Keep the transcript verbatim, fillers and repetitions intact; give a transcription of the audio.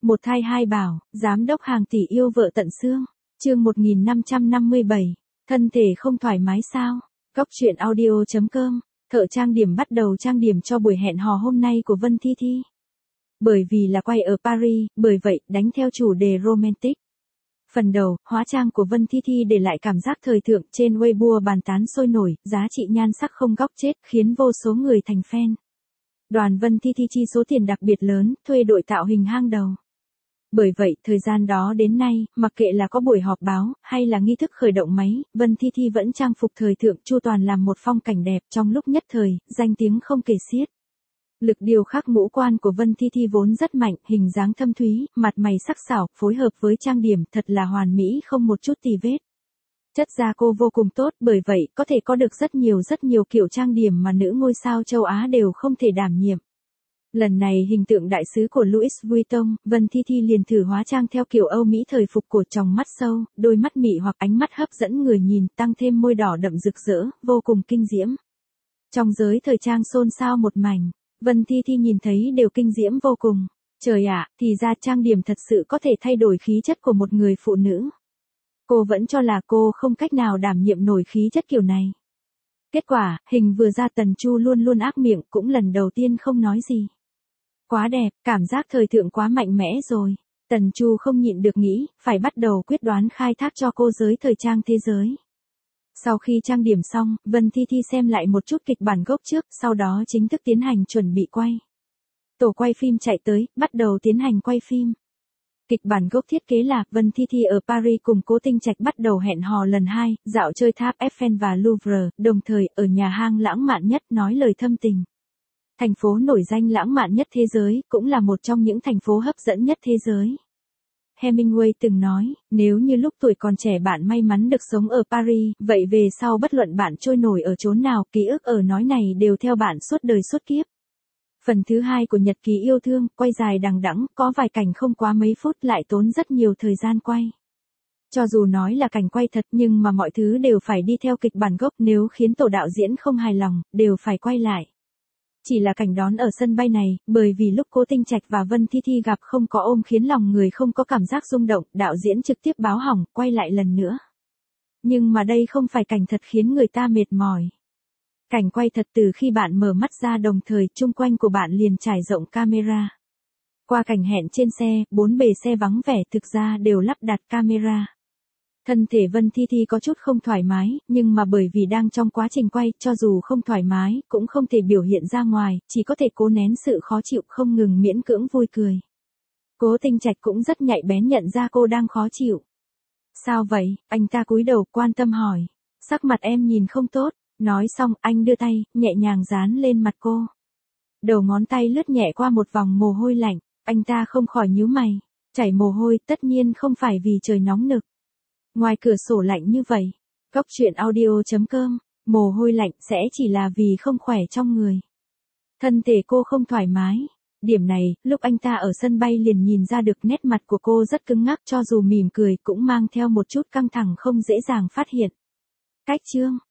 Một thai hai bảo, giám đốc hàng tỷ yêu vợ tận xương. Chương một nghìn năm trăm năm mươi bảy. Thân thể không thoải mái sao? Góc truyện audio chấm com. Thợ trang điểm bắt đầu trang điểm cho buổi hẹn hò hôm nay của Vân Thi Thi. Bởi vì là quay ở Paris, bởi vậy đánh theo chủ đề romantic. Phần đầu, hóa trang của Vân Thi Thi để lại cảm giác thời thượng, trên Weibo bàn tán sôi nổi, giá trị nhan sắc không góc chết, khiến vô số người thành fan. Đoàn Vân Thi Thi chi số tiền đặc biệt lớn, thuê đội tạo hình hang đầu. Bởi vậy, thời gian đó đến nay, mặc kệ là có buổi họp báo, hay là nghi thức khởi động máy, Vân Thi Thi vẫn trang phục thời thượng chu toàn làm một phong cảnh đẹp trong lúc nhất thời, danh tiếng không kể xiết. Lực điều khắc ngũ quan của Vân Thi Thi vốn rất mạnh, hình dáng thâm thúy, mặt mày sắc sảo, phối hợp với trang điểm thật là hoàn mỹ không một chút tì vết. Chất da cô vô cùng tốt, bởi vậy có thể có được rất nhiều rất nhiều kiểu trang điểm mà nữ ngôi sao châu Á đều không thể đảm nhiệm. Lần này hình tượng đại sứ của Louis Vuitton, Vân Thi Thi liền thử hóa trang theo kiểu Âu Mỹ thời phục, cổ tròng mắt sâu, đôi mắt mị hoặc ánh mắt hấp dẫn người nhìn, tăng thêm môi đỏ đậm rực rỡ, vô cùng kinh diễm. Trong giới thời trang xôn xao một mảnh, Vân Thi Thi nhìn thấy đều kinh diễm vô cùng. Trời ạ, thì ra trang điểm thật sự có thể thay đổi khí chất của một người phụ nữ. Cô vẫn cho là cô không cách nào đảm nhiệm nổi khí chất kiểu này. Kết quả, hình vừa ra Tần Chu luôn luôn ác miệng, cũng lần đầu tiên không nói gì. Quá đẹp, cảm giác thời thượng quá mạnh mẽ rồi. Tần Chu không nhịn được nghĩ, phải bắt đầu quyết đoán khai thác cho cô giới thời trang thế giới. Sau khi trang điểm xong, Vân Thi Thi xem lại một chút kịch bản gốc trước, sau đó chính thức tiến hành chuẩn bị quay. Tổ quay phim chạy tới, bắt đầu tiến hành quay phim. Kịch bản gốc thiết kế là Vân Thi Thi ở Paris cùng Cố Tinh Trạch bắt đầu hẹn hò lần hai, dạo chơi tháp Eiffel và Louvre, đồng thời ở nhà hang lãng mạn nhất nói lời thâm tình. Thành phố nổi danh lãng mạn nhất thế giới, cũng là một trong những thành phố hấp dẫn nhất thế giới. Hemingway từng nói, nếu như lúc tuổi còn trẻ bạn may mắn được sống ở Paris, vậy về sau bất luận bạn trôi nổi ở chốn nào, ký ức ở nói này đều theo bạn suốt đời suốt kiếp. Phần thứ hai của Nhật ký yêu thương, quay dài đằng đẵng, có vài cảnh không quá mấy phút lại tốn rất nhiều thời gian quay. Cho dù nói là cảnh quay thật nhưng mà mọi thứ đều phải đi theo kịch bản gốc, nếu khiến tổ đạo diễn không hài lòng, đều phải quay lại. Chỉ là cảnh đón ở sân bay này, bởi vì lúc Cố Tinh Trạch và Vân Thi Thi gặp không có ôm khiến lòng người không có cảm giác rung động, đạo diễn trực tiếp báo hỏng, quay lại lần nữa. Nhưng mà đây không phải cảnh thật khiến người ta mệt mỏi. Cảnh quay thật từ khi bạn mở mắt ra đồng thời chung quanh của bạn liền trải rộng camera. Qua cảnh hẹn trên xe, bốn bề xe vắng vẻ thực ra đều lắp đặt camera. Thân thể Vân Thi Thi có chút không thoải mái, nhưng mà bởi vì đang trong quá trình quay, cho dù không thoải mái, cũng không thể biểu hiện ra ngoài, chỉ có thể cố nén sự khó chịu không ngừng miễn cưỡng vui cười. Cố Tinh Trạch cũng rất nhạy bén nhận ra cô đang khó chịu. Sao vậy? Anh ta cúi đầu quan tâm hỏi. Sắc mặt em nhìn không tốt. Nói xong, anh đưa tay, nhẹ nhàng dán lên mặt cô. Đầu ngón tay lướt nhẹ qua một vòng mồ hôi lạnh, anh ta không khỏi nhíu mày. Chảy mồ hôi tất nhiên không phải vì trời nóng nực. Ngoài cửa sổ lạnh như vậy, góc truyện audio chấm com, mồ hôi lạnh sẽ chỉ là vì không khỏe trong người. Thân thể cô không thoải mái. Điểm này, lúc anh ta ở sân bay liền nhìn ra được, nét mặt của cô rất cứng ngắc, cho dù mỉm cười cũng mang theo một chút căng thẳng không dễ dàng phát hiện. Cách chương